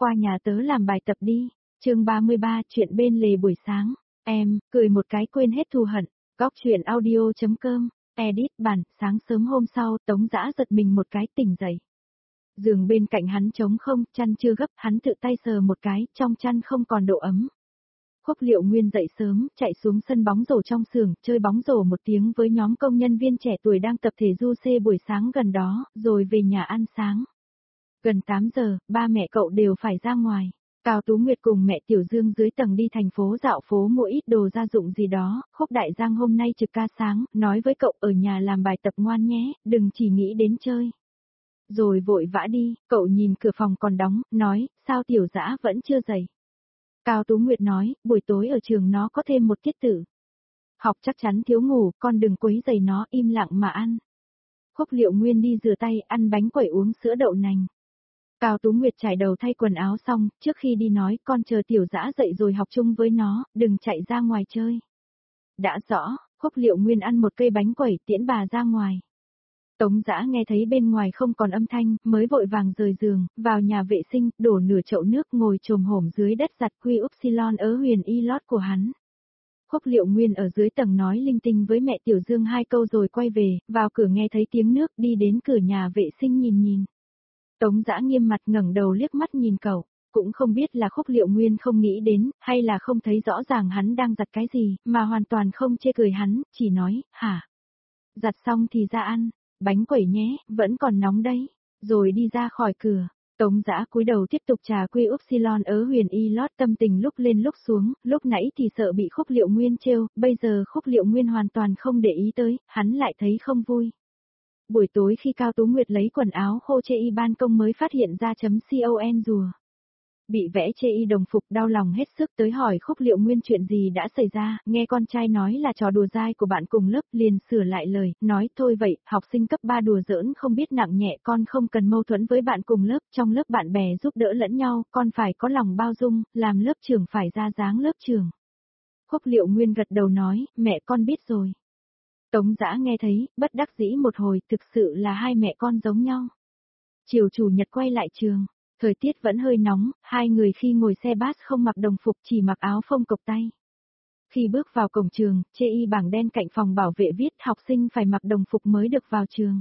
qua nhà tớ làm bài tập đi. Chương 33 chuyện bên lề buổi sáng. Em, cười một cái quên hết thù hận. Góc chuyện audio.com. Edit bản, sáng sớm hôm sau, Tống Dã giật mình một cái tỉnh dậy. Giường bên cạnh hắn trống không, chăn chưa gấp, hắn tự tay sờ một cái, trong chăn không còn độ ấm. Khúc Liệu Nguyên dậy sớm, chạy xuống sân bóng rổ trong xưởng, chơi bóng rổ một tiếng với nhóm công nhân viên trẻ tuổi đang tập thể du xê buổi sáng gần đó, rồi về nhà ăn sáng. Gần 8 giờ, ba mẹ cậu đều phải ra ngoài. Cao Tú Nguyệt cùng mẹ Tiểu Dương dưới tầng đi thành phố dạo phố mua ít đồ gia dụng gì đó, Khúc Đại Giang hôm nay trực ca sáng, nói với cậu ở nhà làm bài tập ngoan nhé, đừng chỉ nghĩ đến chơi. Rồi vội vã đi, cậu nhìn cửa phòng còn đóng, nói, sao Tiểu Dã vẫn chưa dậy. Cao Tú Nguyệt nói, buổi tối ở trường nó có thêm một tiết tự. Học chắc chắn thiếu ngủ, con đừng quấy rầy nó, im lặng mà ăn. Khúc Liệu Nguyên đi rửa tay, ăn bánh quẩy uống sữa đậu nành. Cao Tú Nguyệt trải đầu thay quần áo xong, trước khi đi nói, con chờ Tiểu Dã dậy rồi học chung với nó, đừng chạy ra ngoài chơi. Đã rõ, Khúc Liệu Nguyên ăn một cây bánh quẩy tiễn bà ra ngoài. Tống Dã nghe thấy bên ngoài không còn âm thanh, mới vội vàng rời giường, vào nhà vệ sinh, đổ nửa chậu nước ngồi chồm hổm dưới đất giặt quy upsilon ớ huyền y lót của hắn. Khúc Liệu Nguyên ở dưới tầng nói linh tinh với mẹ Tiểu Dương 2 câu rồi quay về, vào cửa nghe thấy tiếng nước đi đến cửa nhà vệ sinh nhìn. Tống Dã nghiêm mặt ngẩng đầu liếc mắt nhìn cậu, cũng không biết là Khúc Liệu Nguyên không nghĩ đến, hay là không thấy rõ ràng hắn đang giặt cái gì, mà hoàn toàn không chê cười hắn, chỉ nói, hả? Giặt xong thì ra ăn, bánh quẩy nhé, vẫn còn nóng đấy, rồi đi ra khỏi cửa. Tống Dã cúi đầu tiếp tục trà quy upsilon ớ huyền y lót, tâm tình lúc lên lúc xuống, lúc nãy thì sợ bị Khúc Liệu Nguyên trêu, bây giờ Khúc Liệu Nguyên hoàn toàn không để ý tới, hắn lại thấy không vui. Buổi tối khi Cao Tú Nguyệt lấy quần áo khô chê y ban công mới phát hiện ra .con rùa. Bị vẽ chê y đồng phục đau lòng hết sức tới hỏi Khúc Liệu Nguyên chuyện gì đã xảy ra, nghe con trai nói là trò đùa dai của bạn cùng lớp liền sửa lại lời, nói thôi vậy, học sinh cấp 3 đùa giỡn không biết nặng nhẹ, con không cần mâu thuẫn với bạn cùng lớp, trong lớp bạn bè giúp đỡ lẫn nhau, con phải có lòng bao dung, làm lớp trưởng phải ra dáng lớp trưởng. Khúc Liệu Nguyên gật đầu nói, mẹ con biết rồi. Tống Dã nghe thấy, bất đắc dĩ một hồi, thực sự là hai mẹ con giống nhau. Chiều chủ nhật quay lại trường, thời tiết vẫn hơi nóng, hai người khi ngồi xe bus không mặc đồng phục chỉ mặc áo phông cộc tay. Khi bước vào cổng trường, chê y bảng đen cạnh phòng bảo vệ viết học sinh phải mặc đồng phục mới được vào trường.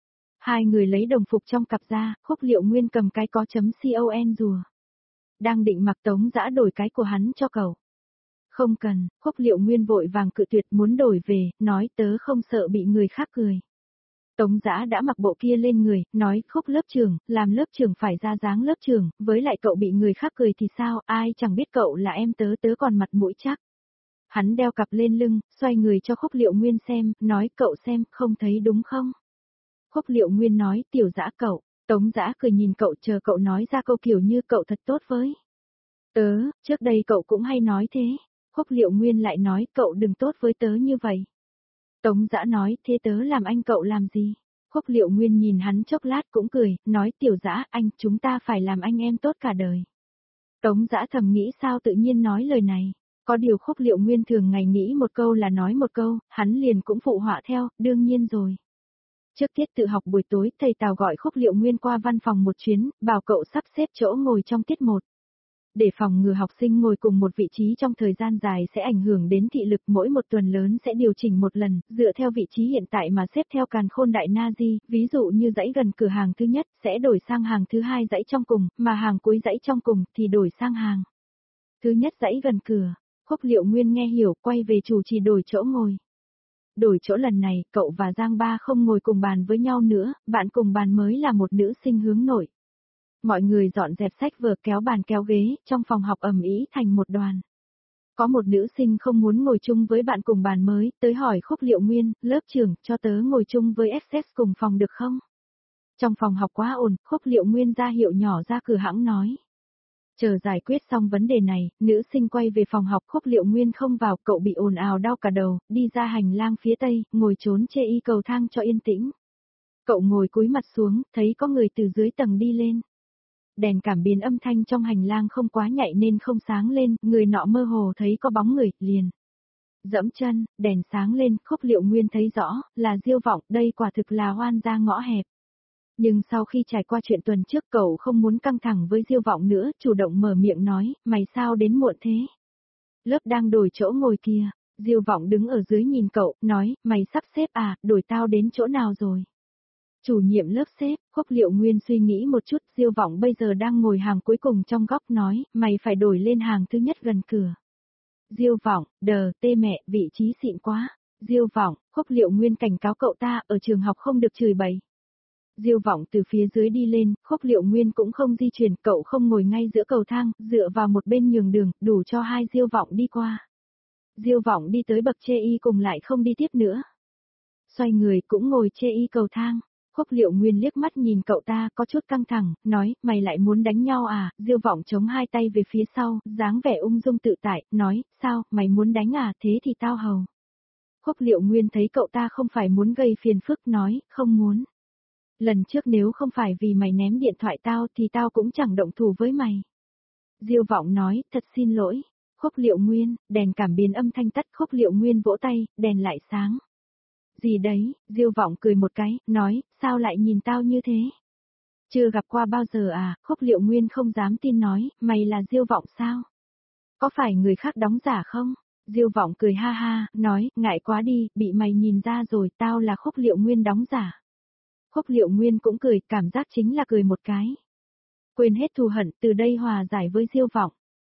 Hai người lấy đồng phục trong cặp ra, Khúc Liệu Nguyên cầm cái có .con rùa. Đang định mặc, Tống Dã đổi cái của hắn cho cậu. Không cần, Khúc Liệu Nguyên vội vàng cự tuyệt muốn đổi về, nói tớ không sợ bị người khác cười. Tống Dã đã mặc bộ kia lên người, nói Khúc lớp trưởng, làm lớp trưởng phải ra dáng lớp trưởng, với lại cậu bị người khác cười thì sao, ai chẳng biết cậu là em tớ, tớ còn mặt mũi chắc. Hắn đeo cặp lên lưng, xoay người cho Khúc Liệu Nguyên xem, nói cậu xem, không thấy đúng không? Khúc Liệu Nguyên nói Tiểu Dã cậu, Tống Dã cười nhìn cậu chờ cậu nói ra câu kiểu như cậu thật tốt với tớ, trước đây cậu cũng hay nói thế. Khúc Liệu Nguyên lại nói cậu đừng tốt với tớ như vậy. Tống Dã nói thế tớ làm anh cậu làm gì? Khúc Liệu Nguyên nhìn hắn chốc lát cũng cười, nói Tiểu Dã anh chúng ta phải làm anh em tốt cả đời. Tống Dã thầm nghĩ sao tự nhiên nói lời này. Có điều Khúc Liệu Nguyên thường ngày nghĩ một câu là nói một câu, hắn liền cũng phụ họa theo, đương nhiên rồi. Trước tiết tự học buổi tối thầy Tào gọi Khúc Liệu Nguyên qua văn phòng một chuyến, bảo cậu sắp xếp chỗ ngồi trong tiết 1. Để phòng ngừa học sinh ngồi cùng một vị trí trong thời gian dài sẽ ảnh hưởng đến thị lực, mỗi một tuần lớn sẽ điều chỉnh một lần, dựa theo vị trí hiện tại mà xếp theo càn khôn đại Nazi, ví dụ như dãy gần cửa hàng thứ nhất sẽ đổi sang hàng thứ hai dãy trong cùng, mà hàng cuối dãy trong cùng thì đổi sang hàng thứ nhất dãy gần cửa. Khúc Liệu Nguyên nghe hiểu, quay về chủ trì đổi chỗ ngồi. Đổi chỗ lần này, cậu và Giang Ba không ngồi cùng bàn với nhau nữa, bạn cùng bàn mới là một nữ sinh hướng nội. Mọi người dọn dẹp sách vở kéo bàn kéo ghế, trong phòng học ầm ĩ thành một đoàn. Có một nữ sinh không muốn ngồi chung với bạn cùng bàn mới, tới hỏi Khúc Liệu Nguyên, lớp trưởng, cho tớ ngồi chung với SS cùng phòng được không? Trong phòng học quá ồn, Khúc Liệu Nguyên ra hiệu nhỏ ra cửa hãng nói. Chờ giải quyết xong vấn đề này, nữ sinh quay về phòng học, Khúc Liệu Nguyên không vào, cậu bị ồn ào đau cả đầu, đi ra hành lang phía tây, ngồi trốn chê y cầu thang cho yên tĩnh. Cậu ngồi cúi mặt xuống, thấy có người từ dưới tầng đi lên. Đèn cảm biến âm thanh trong hành lang không quá nhạy nên không sáng lên, người nọ mơ hồ thấy có bóng người, liền dẫm chân, đèn sáng lên, Khúc Liệu Nguyên thấy rõ, là Diêu Vọng, đây quả thực là oan gia ngõ hẹp. Nhưng sau khi trải qua chuyện tuần trước cậu không muốn căng thẳng với Diêu Vọng nữa, chủ động mở miệng nói, mày sao đến muộn thế? Lớp đang đổi chỗ ngồi kìa. Diêu Vọng đứng ở dưới nhìn cậu, nói, mày sắp xếp à, đổi tao đến chỗ nào rồi? Chủ nhiệm lớp xếp, Khúc Liệu Nguyên suy nghĩ một chút, Diêu Vọng bây giờ đang ngồi hàng cuối cùng trong góc nói, mày phải đổi lên hàng thứ nhất gần cửa. Diêu Vọng, tê mẹ, vị trí xịn quá. Diêu Vọng, Khúc Liệu Nguyên cảnh cáo cậu ta, ở trường học không được chửi bậy. Diêu Vọng từ phía dưới đi lên, Khúc Liệu Nguyên cũng không di chuyển, cậu không ngồi ngay giữa cầu thang, dựa vào một bên nhường đường, đủ cho hai Diêu Vọng đi qua. Diêu Vọng đi tới bậc chê y cùng lại không đi tiếp nữa. Xoay người cũng ngồi chê y cầu thang. Khúc Liệu Nguyên liếc mắt nhìn cậu ta có chút căng thẳng, nói, mày lại muốn đánh nhau à? Diêu Vọng chống hai tay về phía sau, dáng vẻ ung dung tự tại, nói, sao, mày muốn đánh à, thế thì tao hầu. Khúc Liệu Nguyên thấy cậu ta không phải muốn gây phiền phức, nói, không muốn. Lần trước nếu không phải vì mày ném điện thoại tao thì tao cũng chẳng động thủ với mày. Diêu Vọng nói, thật xin lỗi. Khúc Liệu Nguyên, đèn cảm biến âm thanh tắt, Khúc Liệu Nguyên vỗ tay, đèn lại sáng. Gì đấy, Diêu Vọng cười một cái, nói, sao lại nhìn tao như thế? Chưa gặp qua bao giờ à? Khúc Liệu Nguyên không dám tin nói, mày là Diêu Vọng sao? Có phải người khác đóng giả không? Diêu Vọng cười ha ha, nói, ngại quá đi, bị mày nhìn ra rồi, tao là Khúc Liệu Nguyên đóng giả. Khúc Liệu Nguyên cũng cười, cảm giác chính là cười một cái. Quên hết thù hận, từ đây hòa giải với Diêu Vọng.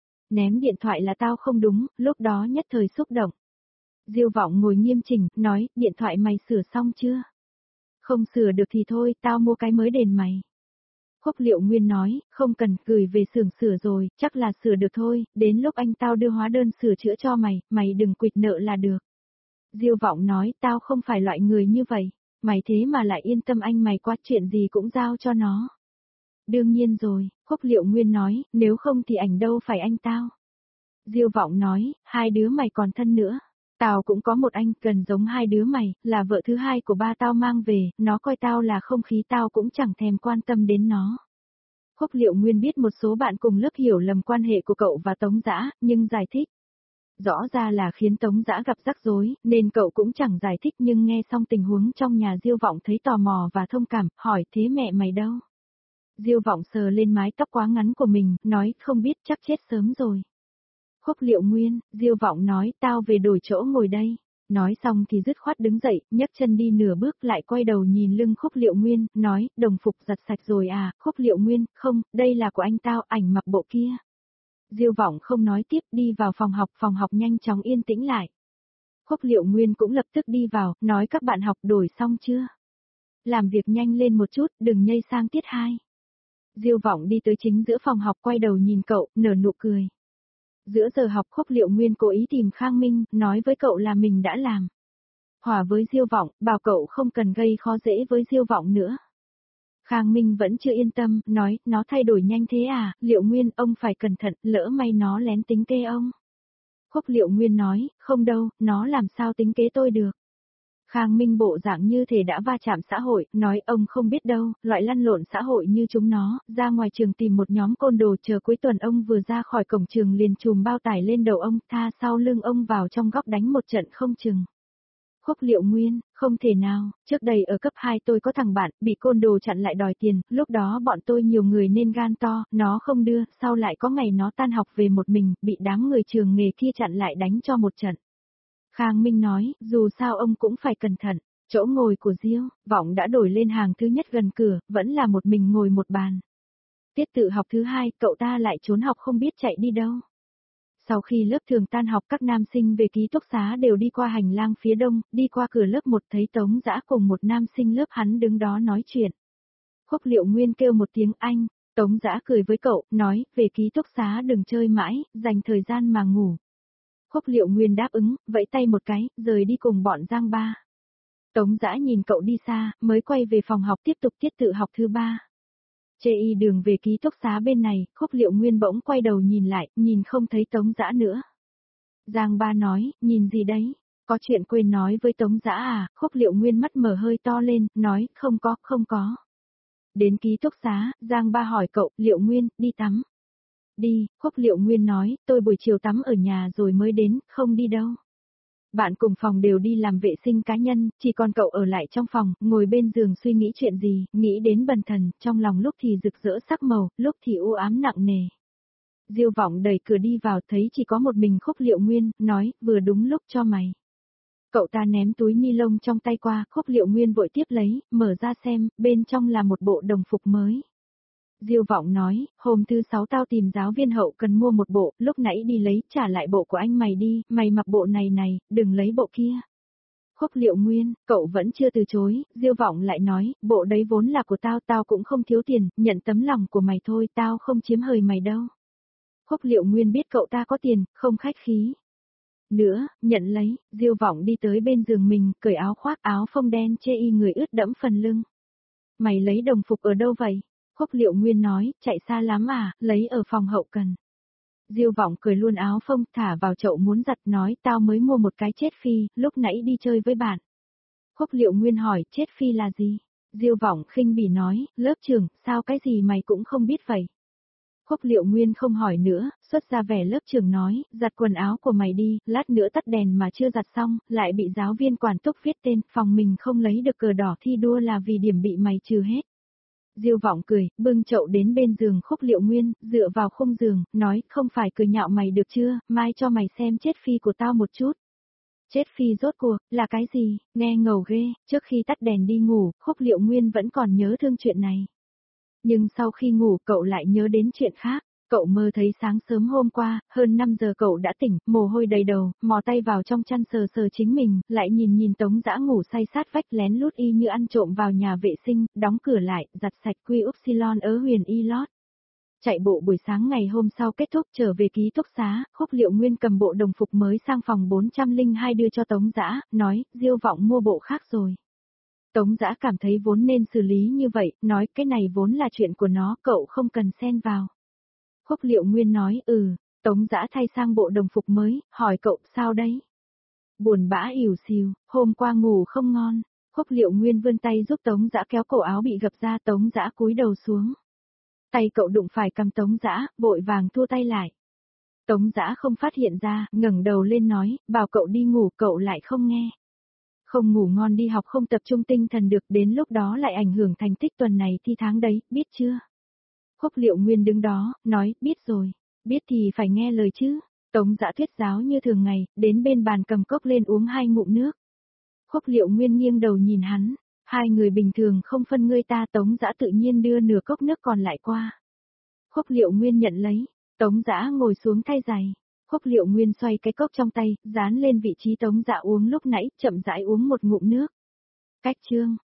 Ném điện thoại là tao không đúng, lúc đó nhất thời xúc động. Diêu Vọng ngồi nghiêm chỉnh, nói, điện thoại mày sửa xong chưa? Không sửa được thì thôi, tao mua cái mới đền mày. Khúc Liệu Nguyên nói, không cần, gửi về xưởng sửa rồi, chắc là sửa được thôi, đến lúc anh tao đưa hóa đơn sửa chữa cho mày, mày đừng quỵt nợ là được. Diêu Vọng nói, tao không phải loại người như vậy, mày thế mà lại yên tâm anh mày quá, chuyện gì cũng giao cho nó. Đương nhiên rồi, Khúc Liệu Nguyên nói, nếu không thì ảnh đâu phải anh tao. Diêu Vọng nói, hai đứa mày còn thân nữa. Tao cũng có một anh, gần giống hai đứa mày, là vợ thứ hai của ba tao mang về, nó coi tao là không khí tao cũng chẳng thèm quan tâm đến nó. Khúc Liệu Nguyên biết một số bạn cùng lớp hiểu lầm quan hệ của cậu và Tống Dã, nhưng giải thích. Rõ ra là khiến Tống Dã gặp rắc rối, nên cậu cũng chẳng giải thích, nhưng nghe xong tình huống trong nhà Diêu Vọng thấy tò mò và thông cảm, hỏi thế mẹ mày đâu? Diêu Vọng sờ lên mái tóc quá ngắn của mình, nói không biết, chắc chết sớm rồi. Khúc Liệu Nguyên, Diêu Vọng nói, tao về đổi chỗ ngồi đây. Nói xong thì dứt khoát đứng dậy, nhấc chân đi nửa bước lại quay đầu nhìn lưng Khúc Liệu Nguyên, nói, đồng phục giặt sạch rồi à? Khúc Liệu Nguyên, không, đây là của anh tao, ảnh mặc bộ kia. Diêu Vọng không nói tiếp, đi vào phòng học nhanh chóng yên tĩnh lại. Khúc Liệu Nguyên cũng lập tức đi vào, nói các bạn học đổi xong chưa? Làm việc nhanh lên một chút, đừng nhây sang tiết 2. Diêu Vọng đi tới chính giữa phòng học, quay đầu nhìn cậu, nở nụ cười. Giữa giờ học, Khúc Liệu Nguyên cố ý tìm Khang Minh, nói với cậu là mình đã làm. Hòa với Diêu Vọng, bảo cậu không cần gây khó dễ với Diêu Vọng nữa. Khang Minh vẫn chưa yên tâm, nói, nó thay đổi nhanh thế à, Liệu Nguyên, ông phải cẩn thận, lỡ may nó lén tính kế ông. Khúc Liệu Nguyên nói, không đâu, nó làm sao tính kế tôi được. Khang Minh bộ dạng như thể đã va chạm xã hội, nói ông không biết đâu, loại lăn lộn xã hội như chúng nó, ra ngoài trường tìm một nhóm côn đồ, chờ cuối tuần ông vừa ra khỏi cổng trường liền chùm bao tải lên đầu ông, tha sau lưng ông vào trong góc đánh một trận không chừng. Khúc Liệu Nguyên, không thể nào, trước đây ở cấp 2 tôi có thằng bạn, bị côn đồ chặn lại đòi tiền, lúc đó bọn tôi nhiều người nên gan to, nó không đưa, sau lại có ngày nó tan học về một mình, bị đám người trường nghề kia chặn lại đánh cho một trận. Khang Minh nói, dù sao ông cũng phải cẩn thận, chỗ ngồi của Diêu Vọng đã đổi lên hàng thứ nhất gần cửa, vẫn là một mình ngồi một bàn. Tiết tự học thứ 2, cậu ta lại trốn học không biết chạy đi đâu. Sau khi lớp thường tan học, các nam sinh về ký túc xá đều đi qua hành lang phía đông, đi qua cửa lớp 1 thấy Tống Dã cùng một nam sinh lớp hắn đứng đó nói chuyện. Khúc Liệu Nguyên kêu một tiếng anh, Tống Dã cười với cậu, nói, về ký túc xá đừng chơi mãi, dành thời gian mà ngủ. Khúc Liệu Nguyên đáp ứng, vẫy tay một cái, rời đi cùng bọn Giang Ba. Tống Dã nhìn cậu đi xa, mới quay về phòng học tiếp tục tiết tự học thứ 3. Chê y đường về ký túc xá bên này, Khúc Liệu Nguyên bỗng quay đầu nhìn lại, nhìn không thấy Tống Dã nữa. Giang Ba nói, nhìn gì đấy? Có chuyện quên nói với Tống Dã à? Khúc Liệu Nguyên mắt mở hơi to lên, nói, không có. Đến ký túc xá, Giang Ba hỏi cậu, Liệu Nguyên, đi tắm. Đi, Khúc Liệu Nguyên nói, tôi buổi chiều tắm ở nhà rồi mới đến, không đi đâu. Bạn cùng phòng đều đi làm vệ sinh cá nhân, chỉ còn cậu ở lại trong phòng, ngồi bên giường suy nghĩ chuyện gì, nghĩ đến bần thần, trong lòng lúc thì rực rỡ sắc màu, lúc thì u ám nặng nề. Diêu Vọng đẩy cửa đi vào thấy chỉ có một mình Khúc Liệu Nguyên, nói, vừa đúng lúc cho mày. Cậu ta ném túi ni lông trong tay qua, Khúc Liệu Nguyên vội tiếp lấy, mở ra xem, bên trong là một bộ đồng phục mới. Diêu Vọng nói, hôm thứ 6 tao tìm giáo viên hậu cần mua một bộ, lúc nãy đi lấy, trả lại bộ của anh mày đi, mày mặc bộ này này, đừng lấy bộ kia. Khúc Liệu Nguyên, cậu vẫn chưa từ chối, Diêu Vọng lại nói, bộ đấy vốn là của tao, tao cũng không thiếu tiền, nhận tấm lòng của mày thôi, tao không chiếm hời mày đâu. Khúc Liệu Nguyên biết cậu ta có tiền, không khách khí. Nữa, nhận lấy, Diêu Vọng đi tới bên giường mình, cởi áo khoác áo phông đen chê y người ướt đẫm phần lưng. Mày lấy đồng phục ở đâu vậy? Khúc Liệu Nguyên nói, chạy xa lắm à, lấy ở phòng hậu cần. Diêu Vọng cởi luôn áo phông, thả vào chậu muốn giặt nói, tao mới mua một cái chết phi, lúc nãy đi chơi với bạn. Khúc Liệu Nguyên hỏi, chết phi là gì? Diêu Vọng khinh bỉ nói, lớp trưởng, sao cái gì mày cũng không biết vậy? Khúc Liệu Nguyên không hỏi nữa, xuất ra vẻ lớp trưởng nói, giặt quần áo của mày đi, lát nữa tắt đèn mà chưa giặt xong, lại bị giáo viên quản túc viết tên, phòng mình không lấy được cờ đỏ thi đua là vì điểm bị mày trừ hết. Diêu Vọng cười, bưng chậu đến bên giường Khúc Liệu Nguyên, dựa vào khung giường, nói, không phải cười nhạo mày được chưa, mai cho mày xem chết phi của tao một chút. Chết phi rốt cuộc, là cái gì, nghe ngầu ghê, trước khi tắt đèn đi ngủ, Khúc Liệu Nguyên vẫn còn nhớ thương chuyện này. Nhưng sau khi ngủ cậu lại nhớ đến chuyện khác. Cậu mơ thấy sáng sớm hôm qua, hơn 5 giờ cậu đã tỉnh, mồ hôi đầy đầu, mò tay vào trong chăn sờ sờ chính mình, lại nhìn Tống Dã ngủ say sát vách lén lút y như ăn trộm vào nhà vệ sinh, đóng cửa lại, giặt sạch quy upsilon ớ huyền y lót. Chạy bộ buổi sáng ngày hôm sau kết thúc trở về ký túc xá, Khúc Liệu Nguyên cầm bộ đồng phục mới sang phòng 402 đưa cho Tống Dã, nói, Diêu Vọng mua bộ khác rồi. Tống Dã cảm thấy vốn nên xử lý như vậy, nói cái này vốn là chuyện của nó, cậu không cần xen vào. Khúc Liệu Nguyên nói, Tống Dã thay sang bộ đồng phục mới, hỏi cậu sao đấy? Buồn bã ỉu xìu, hôm qua ngủ không ngon. Khúc Liệu Nguyên vươn tay giúp Tống Dã kéo cổ áo bị gập ra, Tống Dã cúi đầu xuống. Tay cậu đụng phải cầm Tống Dã, vội vàng thua tay lại. Tống Dã không phát hiện ra, ngẩng đầu lên nói, bảo cậu đi ngủ, cậu lại không nghe. Không ngủ ngon đi học không tập trung tinh thần được, đến lúc đó lại ảnh hưởng thành tích tuần này thi tháng đấy, biết chưa? Khúc Liệu Nguyên đứng đó, nói, biết rồi, biết thì phải nghe lời chứ. Tống Dã thuyết giáo như thường ngày, đến bên bàn cầm cốc lên uống 2 ngụm nước. Khúc Liệu Nguyên nghiêng đầu nhìn hắn, hai người bình thường không phân ngươi ta, Tống Dã tự nhiên đưa nửa cốc nước còn lại qua. Khúc Liệu Nguyên nhận lấy, Tống Dã ngồi xuống thay giày. Khúc Liệu Nguyên xoay cái cốc trong tay, dán lên vị trí Tống Dã uống lúc nãy, chậm rãi uống một ngụm nước. Cách chương